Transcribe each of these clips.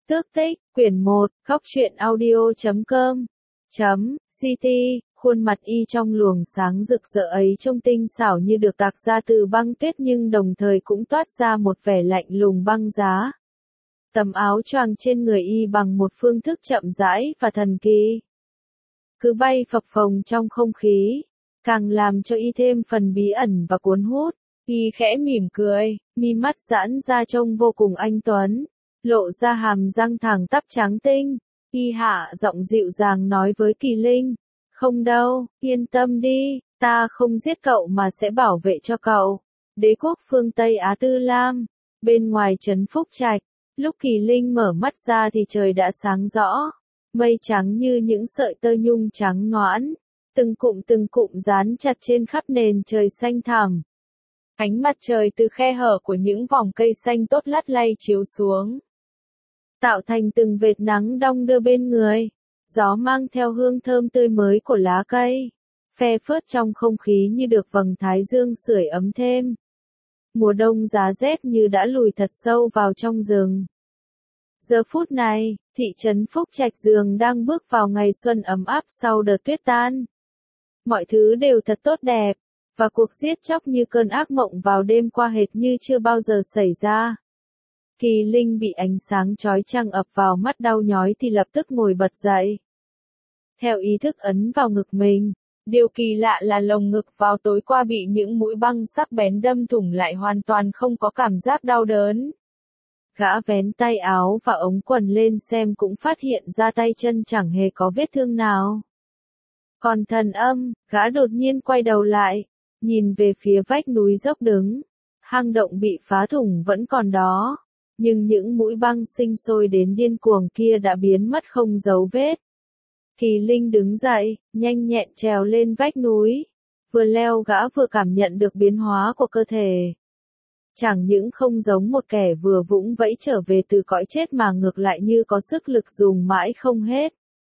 Tước tích, quyển 1, Góc truyện audio.com. CT, khuôn mặt y trong luồng sáng rực rỡ ấy trông tinh xảo như được tạc ra từ băng tuyết nhưng đồng thời cũng toát ra một vẻ lạnh lùng băng giá. Tấm áo choàng trên người y bằng một phương thức chậm rãi và thần kỳ, cứ bay phập phồng trong không khí, càng làm cho y thêm phần bí ẩn và cuốn hút. Y khẽ mỉm cười, mi mắt giãn ra trông vô cùng anh tuấn, lộ ra hàm răng thẳng tắp trắng tinh. Y hạ giọng dịu dàng nói với Kỳ Linh, không đâu, yên tâm đi, ta không giết cậu mà sẽ bảo vệ cho cậu. Đế quốc phương Tây Á Tư Lam, bên ngoài trấn Phúc Trạch, lúc Kỳ Linh mở mắt ra thì trời đã sáng rõ, mây trắng như những sợi tơ nhung trắng nõn, từng cụm dán chặt trên khắp nền trời xanh thẳm. Ánh mặt trời từ khe hở của những vòng cây xanh tốt lắt lay chiếu xuống, tạo thành từng vệt nắng đong đưa bên người. Gió mang theo hương thơm tươi mới của lá cây, phe phớt trong không khí như được vầng thái dương sưởi ấm thêm. Mùa đông giá rét như đã lùi thật sâu vào trong rừng. Giờ phút này, thị trấn Phúc Trạch dường đang bước vào ngày xuân ấm áp sau đợt tuyết tan. Mọi thứ đều thật tốt đẹp, và cuộc giết chóc như cơn ác mộng vào đêm qua hệt như chưa bao giờ xảy ra. Kỳ Linh bị ánh sáng chói chang ập vào mắt đau nhói thì lập tức ngồi bật dậy. Theo ý thức ấn vào ngực mình, điều kỳ lạ là lồng ngực vào tối qua bị những mũi băng sắc bén đâm thủng lại hoàn toàn không có cảm giác đau đớn. Gã vén tay áo và ống quần lên xem cũng phát hiện ra tay chân chẳng hề có vết thương nào. Còn Thần Âm, gã đột nhiên quay đầu lại, nhìn về phía vách núi dốc đứng. Hang động bị phá thủng vẫn còn đó, nhưng những mũi băng sinh sôi đến điên cuồng kia đã biến mất không dấu vết. Kỳ Linh đứng dậy, nhanh nhẹn trèo lên vách núi. Vừa leo gã vừa cảm nhận được biến hóa của cơ thể. Chẳng những không giống một kẻ vừa vũng vẫy trở về từ cõi chết mà ngược lại như có sức lực dùng mãi không hết.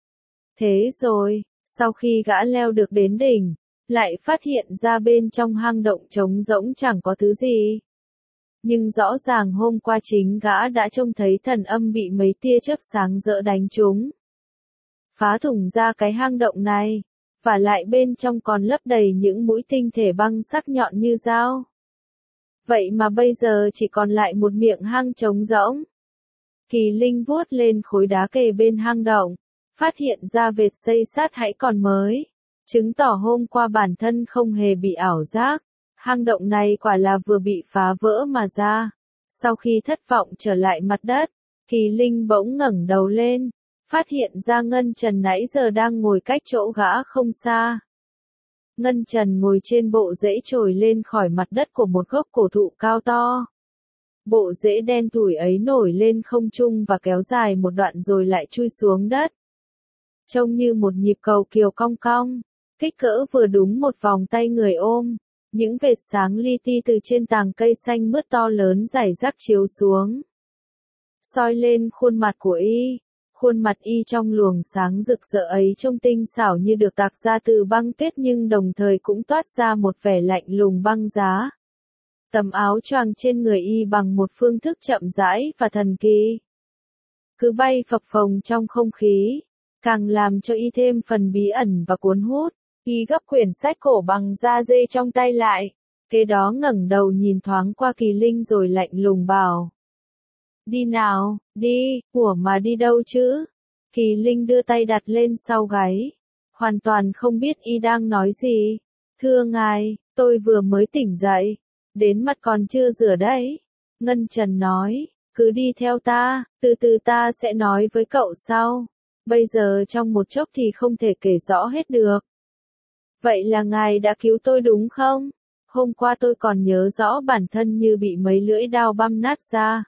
Thế rồi, sau khi gã leo được đến đỉnh, lại phát hiện ra bên trong hang động trống rỗng chẳng có thứ gì. Nhưng rõ ràng hôm qua chính gã đã trông thấy Thần Âm bị mấy tia chớp sáng rỡ đánh trúng. Phá thủng ra cái hang động này, và lại bên trong còn lấp đầy những mũi tinh thể băng sắc nhọn như dao. Vậy mà bây giờ chỉ còn lại một miệng hang trống rỗng. Kỳ Linh vuốt lên khối đá kề bên hang động, phát hiện ra vệt xây sát hãy còn mới, chứng tỏ hôm qua bản thân không hề bị ảo giác. Hang động này quả là vừa bị phá vỡ mà ra. Sau khi thất vọng trở lại mặt đất, Kỳ Linh bỗng ngẩng đầu lên, phát hiện ra Ngân Trần nãy giờ đang ngồi cách chỗ gã không xa. Ngân Trần ngồi trên bộ rễ trồi lên khỏi mặt đất của một gốc cổ thụ cao to. Bộ rễ đen thủi ấy nổi lên không trung và kéo dài một đoạn rồi lại chui xuống đất. Trông như một nhịp cầu kiều cong cong, kích cỡ vừa đúng một vòng tay người ôm. Những vệt sáng li ti từ trên tàng cây xanh mướt to lớn rải rác chiếu xuống, soi lên khuôn mặt của y. Khuôn mặt y trong luồng sáng rực rỡ ấy trông tinh xảo như được tạc ra từ băng tuyết nhưng đồng thời cũng toát ra một vẻ lạnh lùng băng giá. Tấm áo choàng trên người y bằng một phương thức chậm rãi và thần kỳ, cứ bay phập phồng trong không khí, càng làm cho y thêm phần bí ẩn và cuốn hút. Y gấp quyển sách cổ bằng da dê trong tay lại, kế đó ngẩng đầu nhìn thoáng qua Kỳ Linh rồi lạnh lùng bảo. Đi nào, đi, ủa mà đi đâu chứ? Kỳ Linh đưa tay đặt lên sau gáy, hoàn toàn không biết y đang nói gì. Thưa ngài, tôi vừa mới tỉnh dậy, đến mặt còn chưa rửa đấy. Ngân Trần nói, cứ đi theo ta, từ từ ta sẽ nói với cậu sau. Bây giờ trong một chốc thì không thể kể rõ hết được. Vậy là ngài đã cứu tôi đúng không? Hôm qua tôi còn nhớ rõ bản thân như bị mấy lưỡi dao băm nát ra.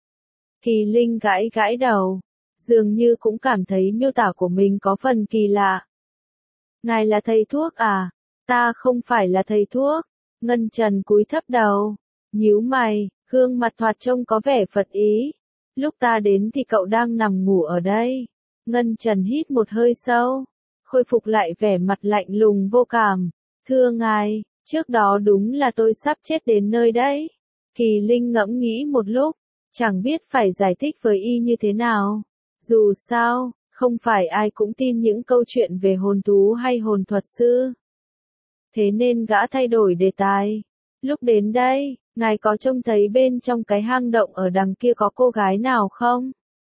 Kỳ Linh gãi gãi đầu, dường như cũng cảm thấy miêu tả của mình có phần kỳ lạ. Ngài là thầy thuốc à? Ta không phải là thầy thuốc. Ngân Trần cúi thấp đầu, nhíu mày, gương mặt thoạt trông có vẻ phật ý. Lúc ta đến thì cậu đang nằm ngủ ở đây. Ngân Trần hít một hơi sâu, khôi phục lại vẻ mặt lạnh lùng vô cảm. Thưa ngài, trước đó đúng là tôi sắp chết đến nơi đấy. Kỳ Linh ngẫm nghĩ một lúc, Chẳng biết phải giải thích với y như thế nào. Dù sao, không phải ai cũng tin những câu chuyện về hồn thú hay hồn thuật sư. Thế nên gã thay đổi đề tài. Lúc đến đây, ngài có trông thấy bên trong cái hang động ở đằng kia có cô gái nào không?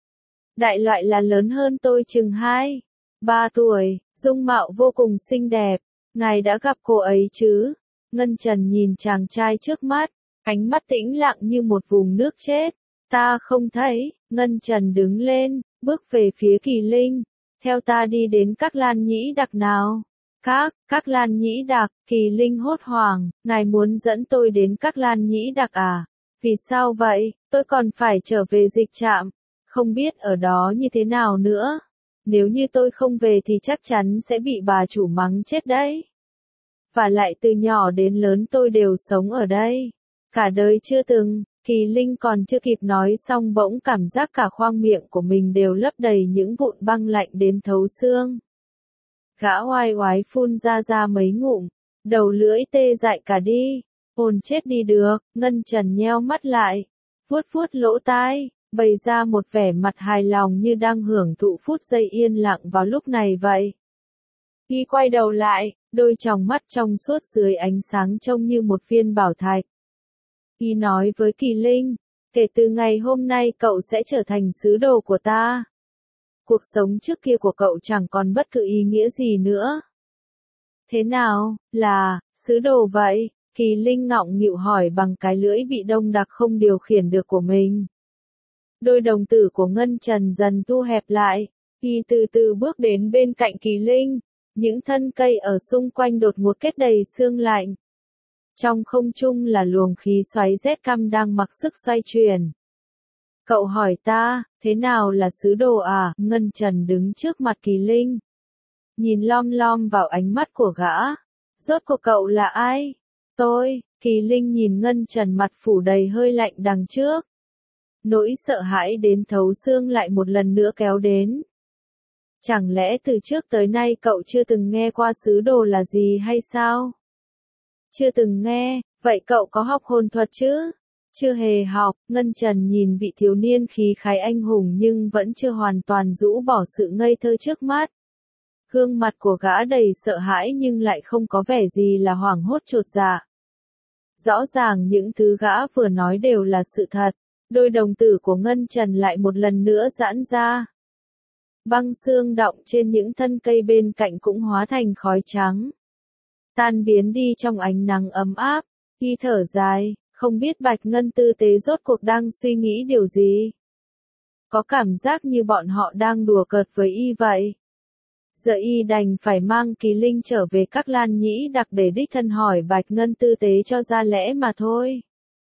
Đại loại là lớn hơn tôi chừng 3 tuổi, dung mạo vô cùng xinh đẹp. Ngài đã gặp cô ấy chứ? Ngân Trần nhìn chàng trai trước mắt, ánh mắt tĩnh lặng như một vùng nước chết. Ta không thấy. Ngân Trần đứng lên, bước về phía Kỳ Linh. Theo ta đi đến các Lan Nhĩ Đặc nào. Các Lan Nhĩ Đặc. Kỳ Linh hốt hoảng, ngài muốn dẫn tôi đến các Lan Nhĩ Đặc à? Vì sao vậy? Tôi còn phải trở về dịch trạm. Không biết ở đó như thế nào nữa. Nếu như tôi không về thì chắc chắn sẽ bị bà chủ mắng chết đấy. Và lại từ nhỏ đến lớn tôi đều sống ở đây. Cả đời chưa từng. Kỳ Linh còn chưa kịp nói xong bỗng cảm giác cả khoang miệng của mình đều lấp đầy những vụn băng lạnh đến thấu xương. Gã oai oái phun ra mấy ngụm, đầu lưỡi tê dại cả đi. Hồn chết đi được. Ngân Trần nheo mắt lại, vuốt vuốt lỗ tai, bày ra một vẻ mặt hài lòng như đang hưởng thụ phút giây yên lặng vào lúc này vậy. Y quay đầu lại, đôi tròng mắt trong suốt dưới ánh sáng trông như một viên bảo thạch. Y nói với Kỳ Linh, kể từ ngày hôm nay cậu sẽ trở thành sứ đồ của ta. Cuộc sống trước kia của cậu chẳng còn bất cứ ý nghĩa gì nữa. Thế nào, là, sứ đồ vậy? Kỳ Linh ngọng nghịu hỏi bằng cái lưỡi bị đông đặc không điều khiển được của mình. Đôi đồng tử của Ngân Trần dần thu hẹp lại, y từ từ bước đến bên cạnh Kỳ Linh. Những thân cây ở xung quanh đột ngột kết đầy sương lạnh. Trong không trung là luồng khí xoáy rét căm đang mặc sức xoay chuyển. Cậu hỏi ta, thế nào là sứ đồ à? Ngân Trần đứng trước mặt Kỳ Linh, nhìn lom lom vào ánh mắt của gã. Rốt cuộc cậu là ai? Tôi. Kỳ Linh nhìn Ngân Trần mặt phủ đầy hơi lạnh đằng trước. Nỗi sợ hãi đến thấu xương lại một lần nữa kéo đến. Chẳng lẽ từ trước tới nay cậu chưa từng nghe qua sứ đồ là gì hay sao? Chưa từng nghe, vậy cậu có học hồn thuật chứ? Chưa hề học. Ngân Trần nhìn vị thiếu niên khí khái anh hùng nhưng vẫn chưa hoàn toàn rũ bỏ sự ngây thơ trước mắt. Gương mặt của gã đầy sợ hãi nhưng lại không có vẻ gì là hoảng hốt chột dạ. Rõ ràng những thứ gã vừa nói đều là sự thật. Đôi đồng tử của Ngân Trần lại một lần nữa giãn ra. Băng xương đọng trên những thân cây bên cạnh cũng hóa thành khói trắng, tan biến đi trong ánh nắng ấm áp. Y thở dài, không biết Bạch Ngân tư tế rốt cuộc đang suy nghĩ điều gì. Có cảm giác như bọn họ đang đùa cợt với y vậy. Giờ y đành phải mang Kỳ Linh trở về các Lan Nhĩ Đặc để đích thân hỏi Bạch Ngân tư tế cho ra lẽ mà thôi.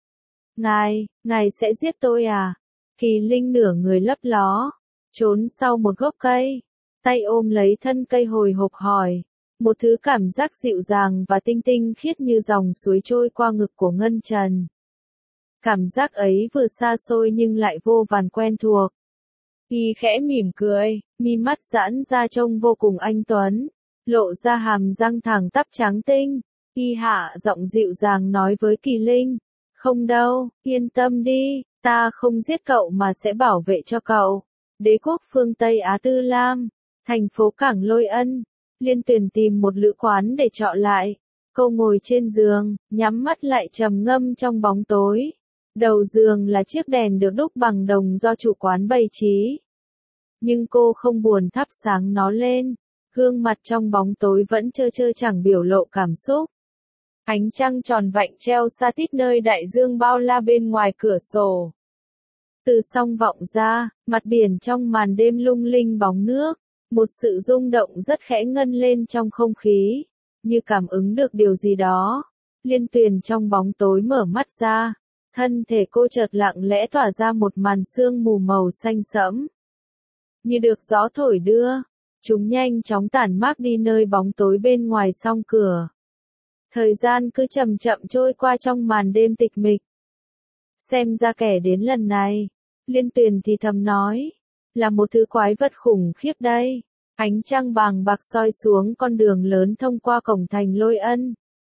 Ngài sẽ giết tôi à? Kỳ Linh nửa người lấp ló, trốn sau một gốc cây, tay ôm lấy thân cây hồi hộp hỏi. Một thứ cảm giác dịu dàng và tinh khiết như dòng suối trôi qua ngực của Ngân Trần. Cảm giác ấy vừa xa xôi nhưng lại vô vàn quen thuộc. Y khẽ mỉm cười, mi mắt giãn ra trông vô cùng anh tuấn, lộ ra hàm răng thẳng tắp trắng tinh. Y hạ giọng dịu dàng nói với Kỳ Linh, không đâu, yên tâm đi, ta không giết cậu mà sẽ bảo vệ cho cậu. Đế quốc phương Tây Á Tư Lam, thành phố Cảng Lôi Ân. Liên Tuyền tìm một lữ quán để trọ lại. Cô ngồi trên giường, nhắm mắt lại trầm ngâm trong bóng tối. Đầu giường là chiếc đèn được đúc bằng đồng do chủ quán bày trí. Nhưng cô không buồn thắp sáng nó lên. Gương mặt trong bóng tối vẫn trơ trơ chẳng biểu lộ cảm xúc. Ánh trăng tròn vạnh treo xa tít nơi đại dương bao la bên ngoài cửa sổ. Từ song vọng ra, mặt biển trong màn đêm lung linh bóng nước. Một sự rung động rất khẽ ngân lên trong không khí, như cảm ứng được điều gì đó. Liên Tuyền trong bóng tối mở mắt ra, thân thể cô chợt lặng lẽ tỏa ra một màn sương mù màu xanh sẫm. Như được gió thổi đưa, chúng nhanh chóng tản mát đi nơi bóng tối bên ngoài song cửa. Thời gian cứ chậm chậm trôi qua trong màn đêm tịch mịch. Xem ra kẻ đến lần này, Liên Tuyền thì thầm nói, là một thứ quái vật khủng khiếp đây. Ánh trăng bàng bạc soi xuống con đường lớn thông qua cổng thành Lôi Ân.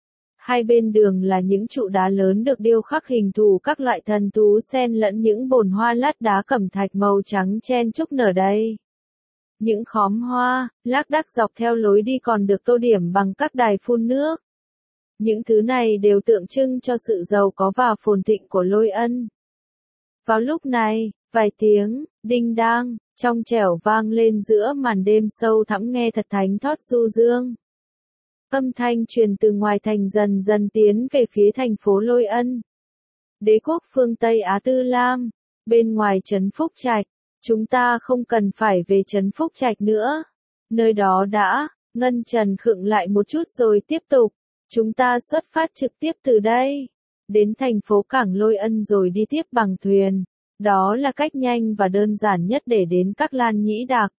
Hai bên đường là những trụ đá lớn được điêu khắc hình thù các loại thần thú xen lẫn những bồn hoa lát đá cẩm thạch màu trắng chen chúc nở đầy. Những khóm hoa, lác đác dọc theo lối đi còn được tô điểm bằng các đài phun nước. Những thứ này đều tượng trưng cho sự giàu có và phồn thịnh của Lôi Ân. Vào lúc này, vài tiếng, đinh đang, trong trẻo vang lên giữa màn đêm sâu thẳm nghe thật thánh thót du dương. Âm thanh truyền từ ngoài thành dần dần tiến về phía thành phố Lôi Ân. Đế quốc phương Tây Á Tư Lam, bên ngoài trấn Phúc Trạch, chúng ta không cần phải về trấn Phúc Trạch nữa. Nơi đó đã, Ngân Trần khựng lại một chút rồi tiếp tục. Chúng ta xuất phát trực tiếp từ đây, đến thành phố cảng Lôi Ân rồi đi tiếp bằng thuyền. Đó là cách nhanh và đơn giản nhất để đến các Lan Nhĩ Đạc.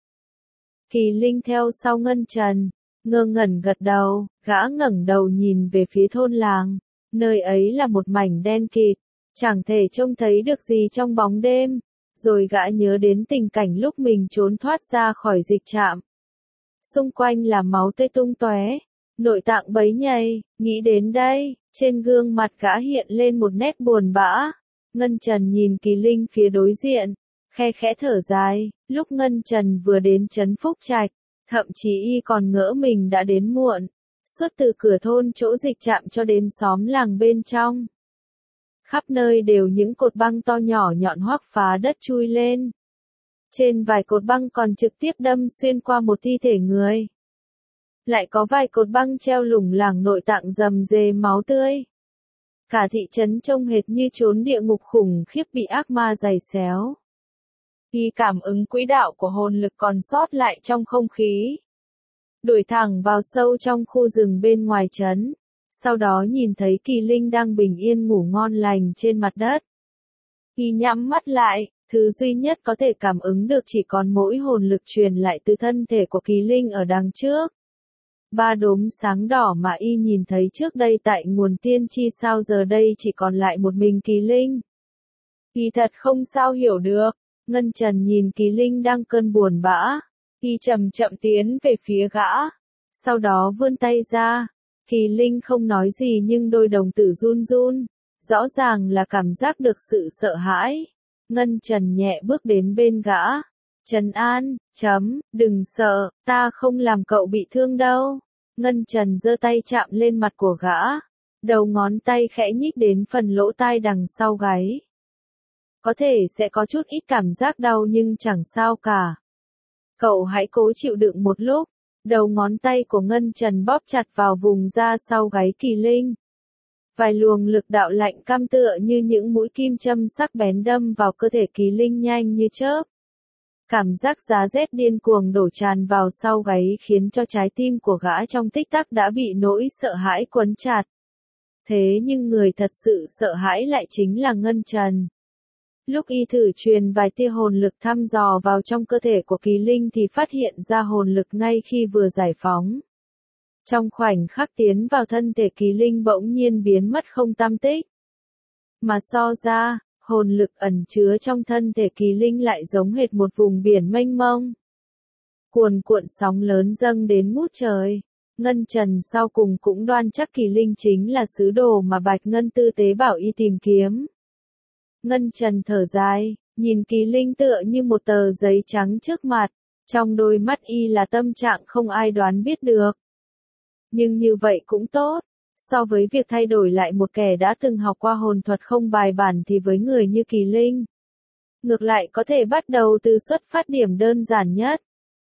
Kỳ Linh theo sau Ngân Trần, ngơ ngẩn gật đầu, gã ngẩng đầu nhìn về phía thôn làng. Nơi ấy là một mảnh đen kịt, chẳng thể trông thấy được gì trong bóng đêm. Rồi gã nhớ đến tình cảnh lúc mình trốn thoát ra khỏi dịch trạm. Xung quanh là máu tươi tung tóe, nội tạng bấy nhầy, nghĩ đến đây, trên gương mặt gã hiện lên một nét buồn bã. Ngân Trần nhìn Kỳ Linh phía đối diện, khe khẽ thở dài, lúc Ngân Trần vừa đến trấn Phúc Trạch, thậm chí y còn ngỡ mình đã đến muộn, suốt từ cửa thôn chỗ dịch trạm cho đến xóm làng bên trong. Khắp nơi đều những cột băng to nhỏ nhọn hoắc phá đất chui lên. Trên vài cột băng còn trực tiếp đâm xuyên qua một thi thể người. Lại có vài cột băng treo lủng lẳng nội tạng rầm rề máu tươi. Cả thị trấn trông hệt như chốn địa ngục khủng khiếp bị ác ma giày xéo. Y cảm ứng quỹ đạo của hồn lực còn sót lại trong không khí. Đuổi thẳng vào sâu trong khu rừng bên ngoài trấn. Sau đó nhìn thấy Kỳ Linh đang bình yên ngủ ngon lành trên mặt đất. Y nhắm mắt lại, thứ duy nhất có thể cảm ứng được chỉ còn mỗi hồn lực truyền lại từ thân thể của Kỳ Linh ở đằng trước. Ba đốm sáng đỏ mà y nhìn thấy trước đây tại nguồn tiên tri sao giờ đây chỉ còn lại một mình Kỳ Linh. Y thật không sao hiểu được. Ngân Trần nhìn Kỳ Linh đang cơn buồn bã. Y chậm chậm tiến về phía gã. Sau đó vươn tay ra. Kỳ Linh không nói gì nhưng đôi đồng tử run run. Rõ ràng là cảm giác được sự sợ hãi. Ngân Trần nhẹ bước đến bên gã. Trần An, đừng sợ, ta không làm cậu bị thương đâu. Ngân Trần giơ tay chạm lên mặt của gã. Đầu ngón tay khẽ nhích đến phần lỗ tai đằng sau gáy. Có thể sẽ có chút ít cảm giác đau nhưng chẳng sao cả. Cậu hãy cố chịu đựng một lúc. Đầu ngón tay của Ngân Trần bóp chặt vào vùng da sau gáy Kỳ Linh. Vài luồng lực đạo lạnh căm tựa như những mũi kim châm sắc bén đâm vào cơ thể Kỳ Linh nhanh như chớp. Cảm giác giá rét điên cuồng đổ tràn vào sau gáy khiến cho trái tim của gã trong tích tắc đã bị nỗi sợ hãi quấn chặt. Thế nhưng người thật sự sợ hãi lại chính là Ngân Trần. Lúc y thử truyền vài tia hồn lực thăm dò vào trong cơ thể của Kỳ Linh thì phát hiện ra hồn lực ngay khi vừa giải phóng. Trong khoảnh khắc tiến vào thân thể Kỳ Linh bỗng nhiên biến mất không tăm tích. Mà so ra, hồn lực ẩn chứa trong thân thể Kỳ Linh lại giống hệt một vùng biển mênh mông. Cuồn cuộn sóng lớn dâng đến ngút trời. Ngân Trần sau cùng cũng đoan chắc Kỳ Linh chính là sứ đồ mà Bạch Ngân tư tế bảo y tìm kiếm. Ngân Trần thở dài, nhìn Kỳ Linh tựa như một tờ giấy trắng trước mặt, trong đôi mắt y là tâm trạng không ai đoán biết được. Nhưng như vậy cũng tốt, so với việc thay đổi lại một kẻ đã từng học qua hồn thuật không bài bản thì với người như Kỳ Linh, ngược lại có thể bắt đầu từ xuất phát điểm đơn giản nhất.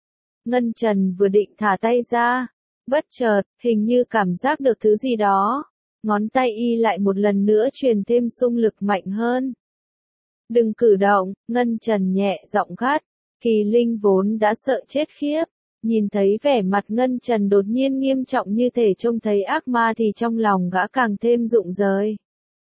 Ngân Trần vừa định thả tay ra, bất chợt, hình như cảm giác được thứ gì đó, ngón tay y lại một lần nữa truyền thêm xung lực mạnh hơn. Đừng cử động, Ngân Trần nhẹ giọng gắt. Kỳ Linh vốn đã sợ chết khiếp, nhìn thấy vẻ mặt Ngân Trần đột nhiên nghiêm trọng như thể trông thấy ác ma thì trong lòng gã càng thêm rụng rời.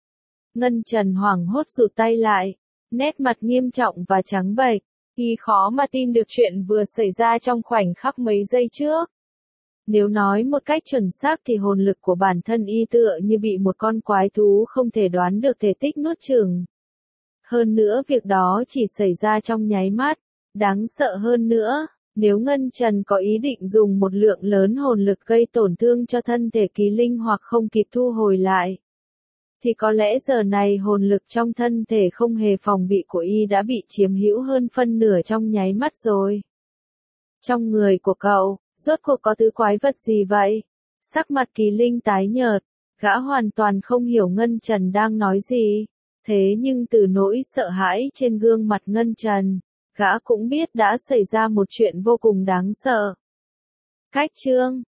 Ngân Trần hoảng hốt rụt tay lại, nét mặt nghiêm trọng và trắng bệch, y khó mà tin được chuyện vừa xảy ra trong khoảnh khắc mấy giây trước. Nếu nói một cách chuẩn xác thì hồn lực của bản thân y tựa như bị một con quái thú không thể đoán được thể tích nuốt chửng. Hơn nữa việc đó chỉ xảy ra trong nháy mắt, đáng sợ hơn nữa, Nếu Ngân Trần có ý định dùng một lượng lớn hồn lực gây tổn thương cho thân thể Kỳ Linh hoặc không kịp thu hồi lại, thì có lẽ giờ này hồn lực trong thân thể không hề phòng bị của y đã bị chiếm hữu hơn phân nửa trong nháy mắt rồi. Trong người của cậu, rốt cuộc có thứ quái vật gì vậy? Sắc mặt Kỳ Linh tái nhợt, gã hoàn toàn không hiểu Ngân Trần đang nói gì. Thế nhưng từ nỗi sợ hãi trên gương mặt Ngân Trần, gã cũng biết đã xảy ra một chuyện vô cùng đáng sợ. Cách chương